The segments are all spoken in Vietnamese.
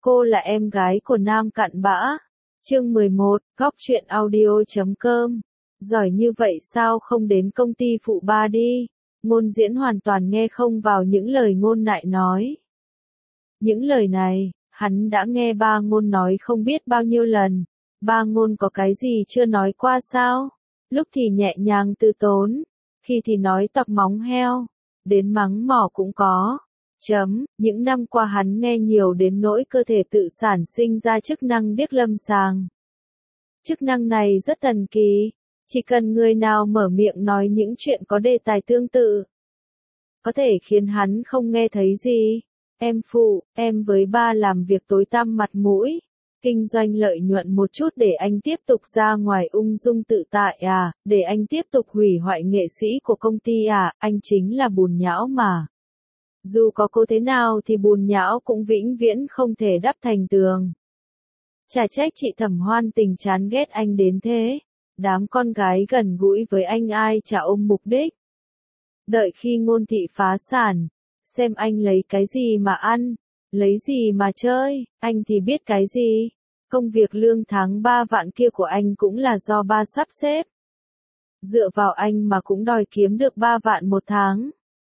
Cô là em gái của Nam cặn bã. Chương 11, Góc truyện audio.com. Giỏi như vậy sao không đến công ty phụ ba đi? Ngôn Diễn hoàn toàn nghe không vào những lời Ngôn Nại nói. Những lời này, hắn đã nghe ba Ngôn nói không biết bao nhiêu lần. Ba Ngôn có cái gì chưa nói qua sao? Lúc thì nhẹ nhàng từ tốn, khi thì nói tặc móng heo, đến mắng mỏ cũng có. Những năm qua hắn nghe nhiều đến nỗi cơ thể tự sản sinh ra chức năng điếc lâm sàng. Chức năng này rất thần kỳ, chỉ cần người nào mở miệng nói những chuyện có đề tài tương tự, có thể khiến hắn không nghe thấy gì. Em phụ, em với ba làm việc tối tăm mặt mũi, kinh doanh lợi nhuận một chút để anh tiếp tục ra ngoài ung dung tự tại à, để anh tiếp tục hủy hoại nghệ sĩ của công ty à, anh chính là bùn nhão mà. Dù có cố thế nào thì bùn nhão cũng vĩnh viễn không thể đắp thành tường. Chả trách chị Thẩm Hoan Tình chán ghét anh đến thế. Đám con gái gần gũi với anh ai chả ôm mục đích. Đợi khi Ngôn thị phá sản, xem anh lấy cái gì mà ăn, lấy gì mà chơi, anh thì biết cái gì. Công việc lương tháng 3 vạn kia của anh cũng là do ba sắp xếp. Dựa vào anh mà cũng đòi kiếm được 3 vạn một tháng.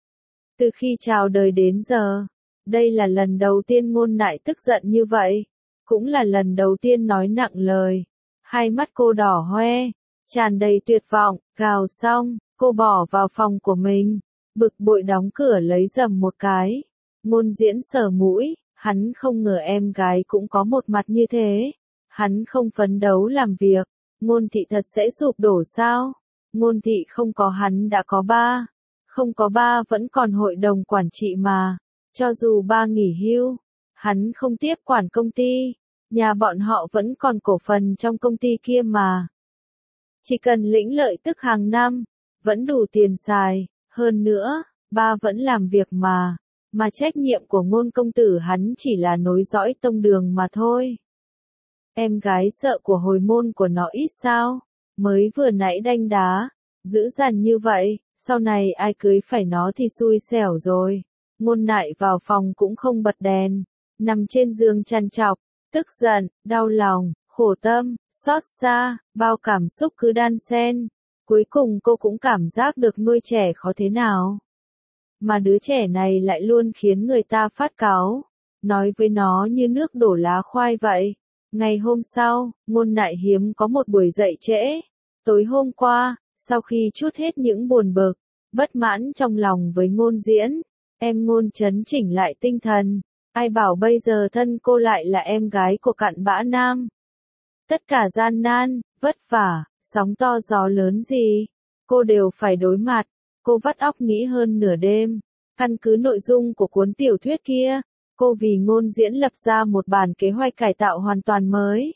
Từ khi chào đời đến giờ, đây là lần đầu tiên Ngôn Nại tức giận như vậy, cũng là lần đầu tiên nói nặng lời. Hai mắt cô đỏ hoe, tràn đầy tuyệt vọng, gào xong, cô bỏ vào phòng của mình, bực bội đóng cửa lấy dầm một cái. Ngôn Diễn sờ mũi, hắn không ngờ em gái cũng có một mặt như thế. Hắn không phấn đấu làm việc, Ngôn thị thật sẽ sụp đổ sao? Ngôn thị không có hắn đã có ba. Không có ba vẫn còn hội đồng quản trị mà. Cho dù ba nghỉ hưu, hắn không tiếp quản công ty. Nhà bọn họ vẫn còn cổ phần trong công ty kia mà. Chỉ cần lĩnh lợi tức hàng năm, vẫn đủ tiền xài. Hơn nữa, ba vẫn làm việc mà. Mà trách nhiệm của Ngôn công tử hắn chỉ là nối dõi tông đường mà thôi. Em gái sợ của hồi môn của nó ít sao? Mới vừa nãy đanh đá, dữ dằn như vậy. Sau này ai cưới phải nó thì xui xẻo rồi. Ngôn Nại vào phòng cũng không bật đèn, nằm trên giường trằn trọc, tức giận, đau lòng, khổ tâm, xót xa, bao cảm xúc cứ đan xen. Cuối cùng cô cũng cảm giác được nuôi trẻ khó thế nào. Mà đứa trẻ này lại luôn khiến người ta phát cáu, nói với nó như nước đổ lá khoai vậy. Ngày hôm sau, Ngôn Nại hiếm có một buổi dậy trễ. Tối hôm qua, sau khi trút hết những buồn bực, bất mãn trong lòng với Ngôn Diễn, em Ngôn trấn chỉnh lại tinh thần. Ai bảo bây giờ thân cô lại là em gái của cặn bã Nam. Tất cả gian nan, vất vả, sóng to gió lớn gì, cô đều phải đối mặt. Cô vắt óc nghĩ hơn nửa đêm. Căn cứ nội dung của cuốn tiểu thuyết kia, cô vì Ngôn Diễn lập ra một bản kế hoạch cải tạo hoàn toàn mới.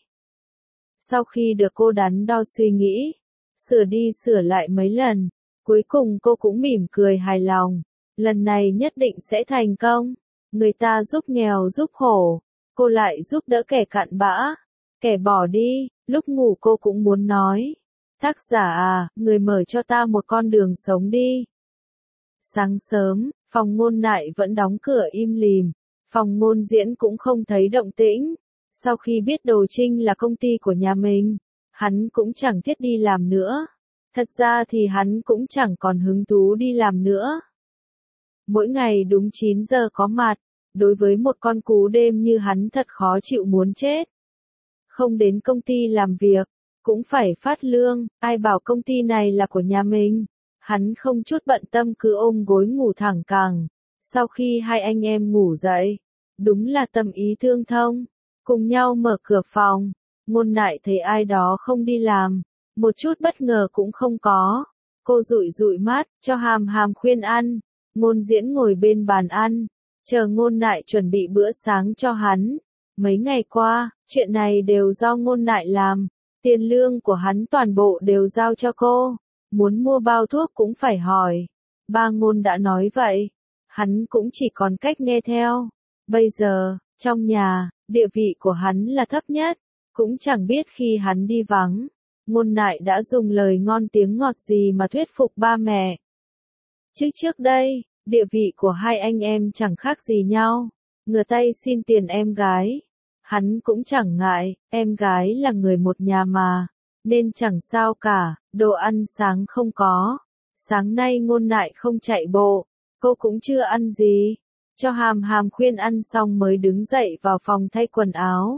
Sau khi được cô đắn đo suy nghĩ, sửa đi sửa lại mấy lần, cuối cùng cô cũng mỉm cười hài lòng. Lần này nhất định sẽ thành công. Người ta giúp nghèo giúp khổ, cô lại giúp đỡ kẻ cặn bã, kẻ bỏ đi. Lúc ngủ cô cũng muốn nói, tác giả à, người mở cho ta một con đường sống đi. Sáng sớm, phòng Ngôn Nại vẫn đóng cửa im lìm, phòng Ngôn Diễn cũng không thấy động tĩnh. Sau khi biết Đồ Trinh là công ty của nhà mình, hắn cũng chẳng thiết đi làm nữa. Thật ra thì hắn cũng chẳng còn hứng thú đi làm nữa. Mỗi ngày đúng 9 giờ có mặt, đối với một con cú đêm như hắn thật khó chịu muốn chết. Không đến công ty làm việc, cũng phải phát lương, ai bảo công ty này là của nhà mình. Hắn không chút bận tâm cứ ôm gối ngủ thẳng cẳng. Sau khi hai anh em ngủ dậy, đúng là tâm ý tương thông, cùng nhau mở cửa phòng. Ngôn Nại thấy ai đó không đi làm, một chút bất ngờ cũng không có. Cô dụi dụi mắt, cho hàm hàm khuyên ăn. Ngôn Diễn ngồi bên bàn ăn, chờ Ngôn Nại chuẩn bị bữa sáng cho hắn. Mấy ngày qua, chuyện này đều do Ngôn Nại làm. Tiền lương của hắn toàn bộ đều giao cho cô. Muốn mua bao thuốc cũng phải hỏi. Ba Ngôn đã nói vậy, hắn cũng chỉ còn cách nghe theo. Bây giờ, trong nhà, địa vị của hắn là thấp nhất. Cũng chẳng biết khi hắn đi vắng, Ngôn Nại đã dùng lời ngon tiếng ngọt gì mà thuyết phục ba mẹ. Trước đây, địa vị của hai anh em chẳng khác gì nhau. Ngửa tay xin tiền em gái, Hắn cũng chẳng ngại, em gái là người một nhà mà, nên chẳng sao cả, đồ ăn sáng không có. Sáng nay Ngôn Nại không chạy bộ, cô cũng chưa ăn gì. Cho Hàm Hàm khuyên ăn xong mới đứng dậy vào phòng thay quần áo.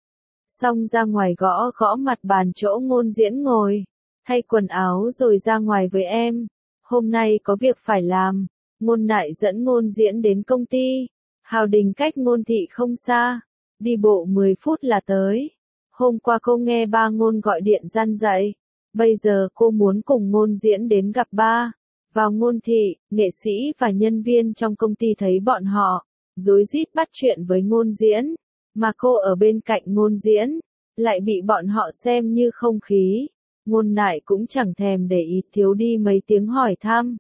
Xong ra ngoài gõ gõ mặt bàn chỗ Ngôn Diễn ngồi. Thay quần áo rồi ra ngoài với em. Hôm nay có việc phải làm. Ngôn Nại dẫn Ngôn Diễn đến công ty. Hào Đình cách Ngôn Thị không xa. Đi bộ 10 phút là tới. Hôm qua cô nghe ba Ngôn gọi điện gian dạy. Bây giờ cô muốn cùng Ngôn Diễn đến gặp ba. Vào Ngôn Thị, nghệ sĩ và nhân viên trong công ty thấy bọn họ, rối rít bắt chuyện với Ngôn Diễn. Mà cô ở bên cạnh Ngôn Diễn, lại bị bọn họ xem như không khí. Ngôn Nại cũng chẳng thèm để ý, thiếu đi mấy tiếng hỏi thăm.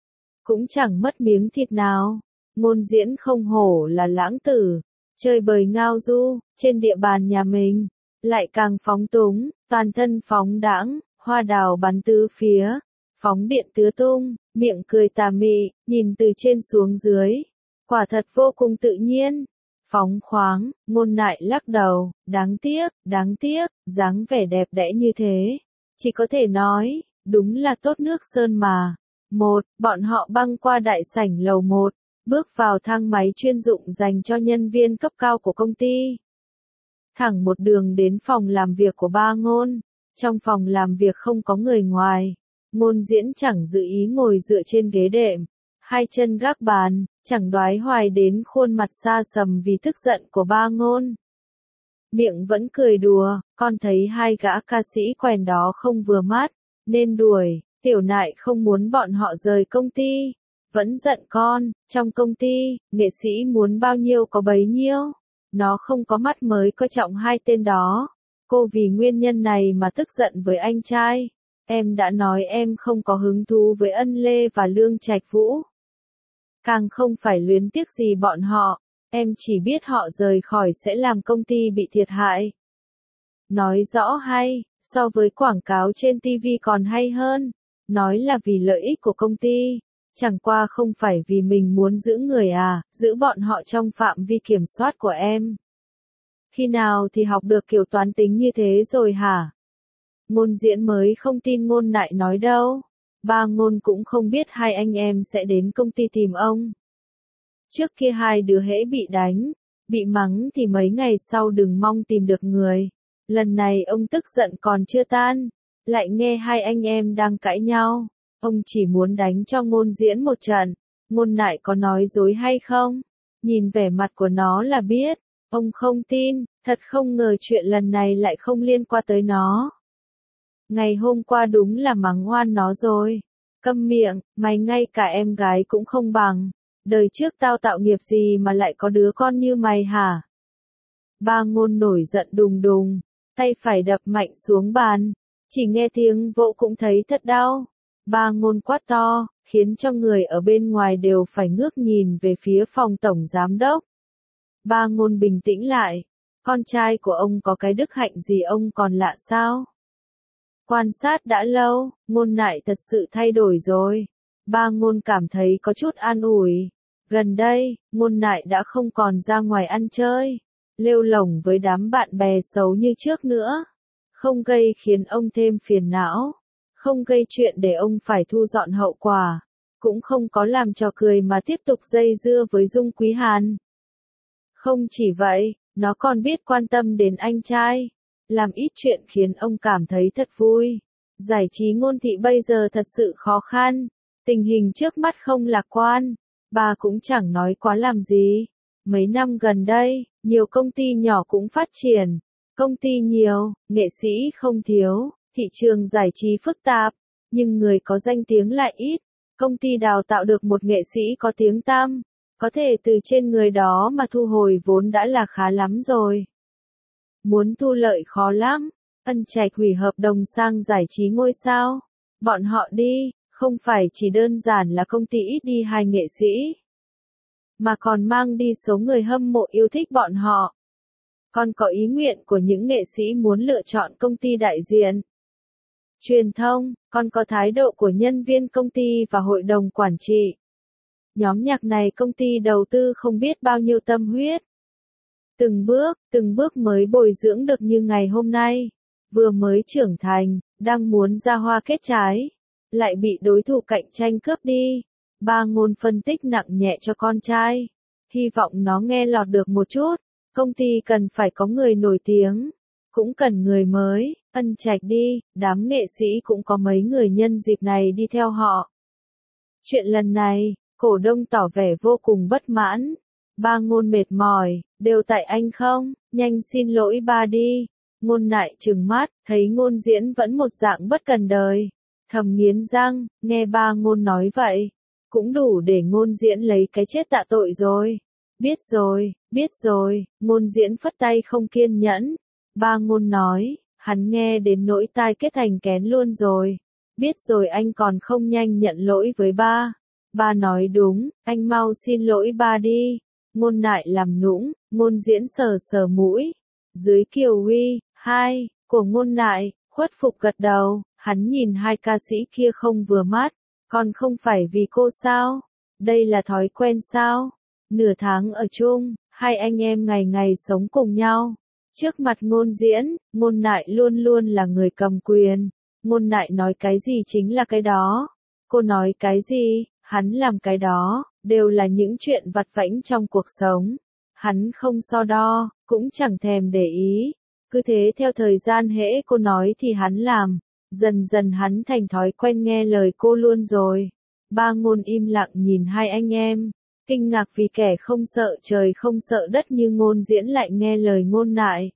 Cũng chẳng mất miếng thịt nào. Ngôn Diễn không hổ là lãng tử, chơi bời ngao du, trên địa bàn nhà mình, lại càng phóng túng, toàn thân phóng đãng, hoa đào bắn tứ phía, phóng điện tứ tung, miệng cười tà mị, nhìn từ trên xuống dưới. Quả thật vô cùng tự nhiên, phóng khoáng. Ngôn Nại lắc đầu, đáng tiếc, dáng vẻ đẹp đẽ như thế. Chỉ có thể nói, đúng là tốt nước sơn mà. Bọn họ băng qua đại sảnh lầu 1, bước vào thang máy chuyên dụng dành cho nhân viên cấp cao của công ty. Thẳng một đường đến phòng làm việc của ba Ngôn. Trong phòng làm việc không có người ngoài. Ngôn Diễn chẳng dự ý ngồi dựa trên ghế đệm, hai chân gác bàn, chẳng đoái hoài đến khuôn mặt xa sầm vì tức giận của ba Ngôn. Miệng vẫn cười đùa, con thấy hai gã ca sĩ quèn đó không vừa mắt, nên đuổi. Tiểu Nại không muốn bọn họ rời công ty, vẫn giận con, trong công ty, nghệ sĩ muốn bao nhiêu có bấy nhiêu. Nó không có mắt mới coi trọng hai tên đó. Cô vì nguyên nhân này mà tức giận với anh trai. Em đã nói em không có hứng thú với Ân Lê và Lương Trạch Vũ. Càng không phải luyến tiếc gì bọn họ, em chỉ biết họ rời khỏi sẽ làm công ty bị thiệt hại. Nói rõ hay, so với quảng cáo trên TV còn hay hơn. Nói là vì lợi ích của công ty, chẳng qua không phải vì mình muốn giữ người giữ bọn họ trong phạm vi kiểm soát của em. Khi nào thì học được kiểu toán tính như thế rồi hả? Ngôn Diễn mới không tin Ngôn Nại nói đâu. Ba Ngôn cũng không biết hai anh em sẽ đến công ty tìm ông. Trước kia hai đứa hễ bị đánh, bị mắng thì mấy ngày sau đừng mong tìm được người. Lần này ông tức giận còn chưa tan, lại nghe hai anh em đang cãi nhau. Ông chỉ muốn đánh cho Ngôn Diễn một trận. Ngôn Nại có nói dối hay không? Nhìn vẻ mặt của nó là biết. Ông không tin, thật không ngờ chuyện lần này lại không liên quan tới nó. Ngày hôm qua đúng là mắng oan nó rồi. Câm miệng, mày ngay cả em gái cũng không bằng. Đời trước tao tạo nghiệp gì mà lại có đứa con như mày hả? Ba Ngôn nổi giận đùng đùng, tay phải đập mạnh xuống bàn. Chỉ nghe tiếng vỗ cũng thấy thật đau. Ba Ngôn quát to, khiến cho người ở bên ngoài đều phải ngước nhìn về phía phòng tổng giám đốc. Ba Ngôn bình tĩnh lại. Con trai của ông có cái đức hạnh gì ông còn lạ sao? Quan sát đã lâu, Ngôn Nại thật sự thay đổi rồi. Ba Ngôn cảm thấy có chút an ủi. Gần đây, Ngôn Nại đã không còn ra ngoài ăn chơi, lêu lổng với đám bạn bè xấu như trước nữa. Không gây khiến ông thêm phiền não, không gây chuyện để ông phải thu dọn hậu quả, cũng không có làm trò cười mà tiếp tục dây dưa với Dung Quý Hàn. Không chỉ vậy, nó còn biết quan tâm đến anh trai, làm ít chuyện khiến ông cảm thấy thật vui. Giải trí Ngôn Thị bây giờ thật sự khó khăn, tình hình trước mắt không lạc quan, bà cũng chẳng nói quá làm gì. Mấy năm gần đây, nhiều công ty nhỏ cũng phát triển, công ty nhiều, nghệ sĩ không thiếu, thị trường giải trí phức tạp, nhưng người có danh tiếng lại ít. Công ty đào tạo được một nghệ sĩ có tiếng tăm, có thể từ trên người đó mà thu hồi vốn đã là khá lắm rồi. Muốn thu lợi khó lắm. Ân Trạch hủy hợp đồng sang giải trí ngôi sao. Bọn họ đi, không phải chỉ đơn giản là công ty ít đi hai nghệ sĩ, mà còn mang đi số người hâm mộ yêu thích bọn họ. Còn có ý nguyện của những nghệ sĩ muốn lựa chọn công ty đại diện. Truyền thông, còn có thái độ của nhân viên công ty và hội đồng quản trị. Nhóm nhạc này công ty đầu tư không biết bao nhiêu tâm huyết. từng bước mới bồi dưỡng được như ngày hôm nay. Vừa mới trưởng thành, đang muốn ra hoa kết trái, lại bị đối thủ cạnh tranh cướp đi. Ba Ngôn phân tích nặng nhẹ cho con trai, hy vọng nó nghe lọt được một chút. Công ty cần phải có người nổi tiếng, cũng cần người mới. Ân Trạch đi, đám nghệ sĩ cũng có mấy người nhân dịp này đi theo họ. Chuyện lần này, cổ đông tỏ vẻ vô cùng bất mãn. Ba Ngôn mệt mỏi, đều tại anh không, nhanh xin lỗi ba đi. Ngôn Nại trừng mắt, thấy Ngôn Diễn vẫn một dạng bất cần đời. Thầm nghiến răng, nghe ba Ngôn nói vậy, cũng đủ để Ngôn Diễn lấy cái chết tạ tội rồi. Biết rồi, Ngôn Diễn phất tay không kiên nhẫn. Ba Ngôn nói, hắn nghe đến nỗi tai kết thành kén luôn rồi. Biết rồi anh còn không nhanh nhận lỗi với ba. Ba nói đúng, anh mau xin lỗi ba đi. Ngôn Nại làm nũng, Ngôn Diễn sờ sờ mũi. Dưới kiều uy, hai, của Ngôn Nại, khuất phục gật đầu, hắn nhìn hai ca sĩ kia không vừa mắt. Còn không phải vì cô sao? Đây là thói quen sao? Nửa tháng ở chung, hai anh em ngày ngày sống cùng nhau. Trước mặt Ngôn Diễn, Ngôn Nại luôn luôn là người cầm quyền. Ngôn Nại nói cái gì chính là cái đó. Cô nói cái gì, hắn làm cái đó, đều là những chuyện vặt vãnh trong cuộc sống. Hắn không so đo, cũng chẳng thèm để ý. Cứ thế theo thời gian hễ cô nói thì hắn làm. Dần dần hắn thành thói quen nghe lời cô luôn rồi. Ba Ngôn im lặng nhìn hai anh em, kinh ngạc vì kẻ không sợ trời không sợ đất như Ngôn Diễn lại nghe lời Ngôn Nại.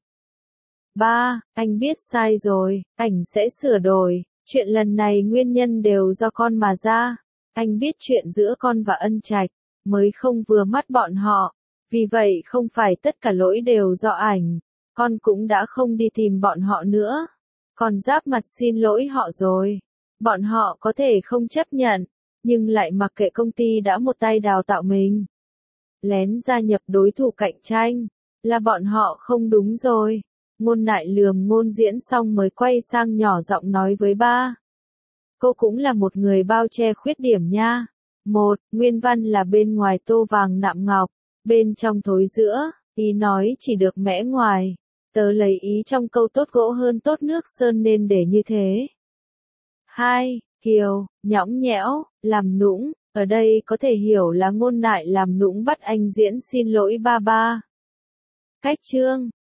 Ba, anh biết sai rồi, anh sẽ sửa đổi. Chuyện lần này nguyên nhân đều do con mà ra. Anh biết chuyện giữa con và Ân Trạch mới không vừa mắt bọn họ. Vì vậy không phải tất cả lỗi đều do ảnh. Con cũng đã không đi tìm bọn họ nữa. Con giáp mặt xin lỗi họ rồi. Bọn họ có thể không chấp nhận, nhưng lại mặc kệ công ty đã một tay đào tạo mình. Lén gia nhập đối thủ cạnh tranh, là bọn họ không đúng rồi. Ngôn Nại lườm Ngôn Diễn xong mới quay sang nhỏ giọng nói với ba. Cô cũng là một người bao che khuyết điểm nha. Một, nguyên văn là bên ngoài tô vàng nạm ngọc, bên trong thối giữa, ý nói chỉ được mẽ ngoài. Tớ lấy ý trong câu tốt gỗ hơn tốt nước sơn nên để như thế. 2. Kiều, nhõng nhẽo, làm nũng, ở đây có thể hiểu là Ngôn Nại làm nũng bắt anh Diễn xin lỗi ba ba. Cách chương